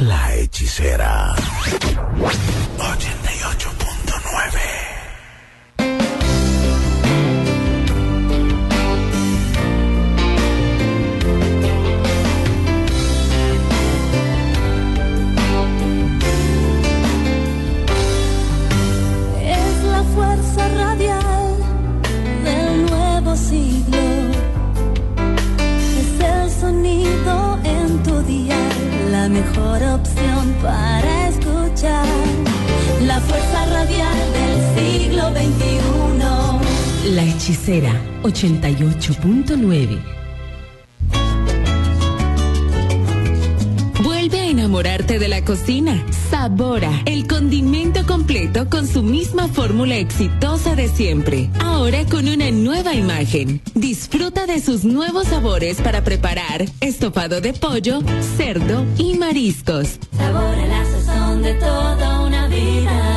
La Hechicera 88.9. La mejor opción para escuchar la fuerza radial del siglo XXI. La Hechicera 88.9. Vuelve a enamorarte de la cocina. Sabora, el condimento completo con su misma fórmula exitosa de siempre. Ahora con una nueva imagen. Disfruta de sus nuevos sabores para preparar estofado de pollo, cerdo y mariscos. Sabora, la sazón de toda una vida.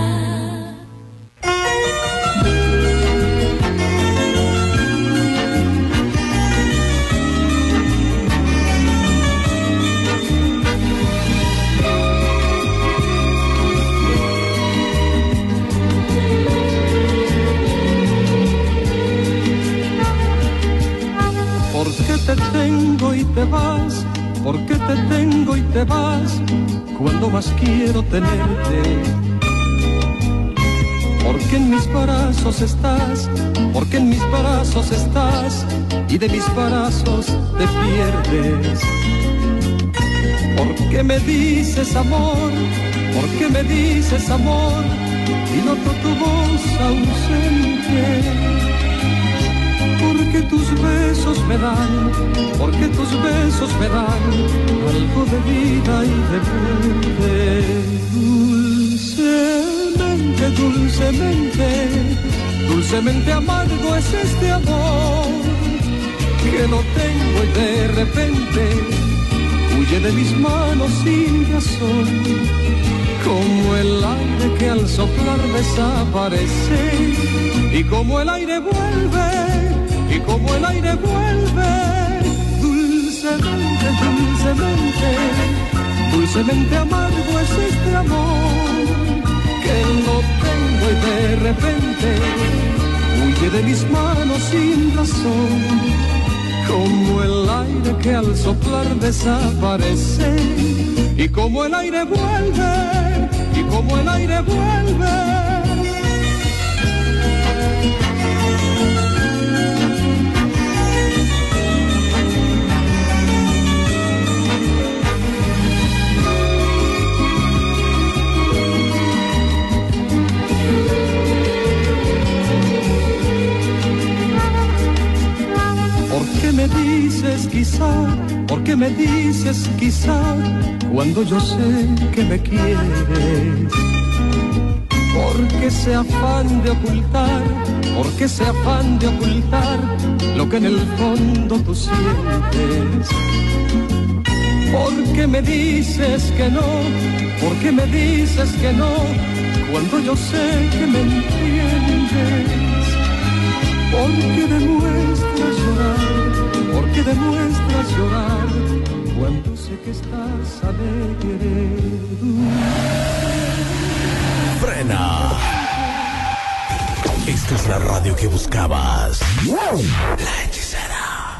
¿Por qué te tengo y te vas? ¿Por qué te tengo y te vas? Cuando más quiero tenerte. Porque en mis brazos estás, porque en mis brazos estás y de mis brazos te pierdes. ¿Por qué me dices amor? ¿Por qué me dices amor? Y noto tu voz ausente. Porque tus besos me dan, porque tus besos me dan algo de vida y de verde. Dulcemente, dulcemente, dulcemente amargo es este amor que no tengo y de repente huye de mis manos sin razón. Como el aire que al soplar desaparece y como el aire vuelve. Y como el aire vuelve, dulcemente, dulcemente, dulcemente amargo es este amor que no tengo y de repente huye de mis manos sin razón. Como el aire que al soplar desaparece y como el aire vuelve, y como el aire vuelve. ¿Por qué me dices quizá? ¿Por qué me dices quizá? Cuando yo sé que me quieres. Porque ese afán de ocultar, porque ese afán de ocultar lo que en el fondo tú sientes. ¿Por qué me dices que no? ¿Por qué me dices que no? Cuando yo sé que me entiendes. Porque demuestras llorar, porque demuestras llorar cuando sé que estás alegre. Frena. Esta es la radio que buscabas. La Hechicera.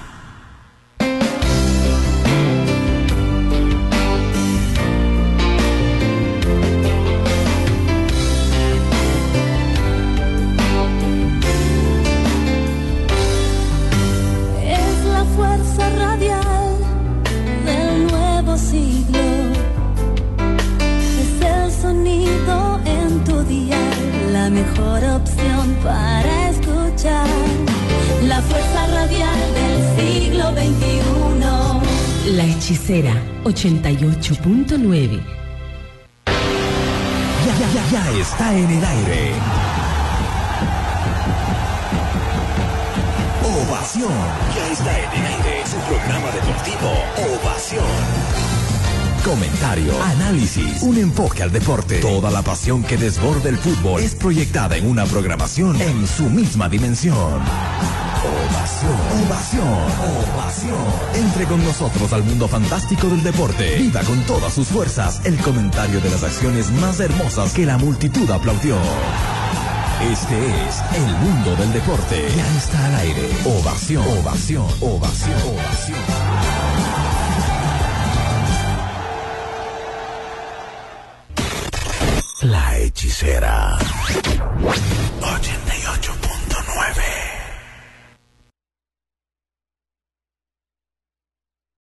Mejor opción para escuchar la fuerza radial del siglo XXI. La Hechicera 88.9. Ya está en el aire. Ovación. Ya está en el aire. Su programa deportivo. Ovación. Comentario, análisis, un enfoque al deporte. Toda la pasión que desborda el fútbol es proyectada en una programación en su misma dimensión. Ovación, ovación, ovación. Entre con nosotros al mundo fantástico del deporte. Viva con todas sus fuerzas el comentario de las acciones más hermosas que la multitud aplaudió. Este es el mundo del deporte. Ya está al aire. Ovación, ovación, ovación, ovación.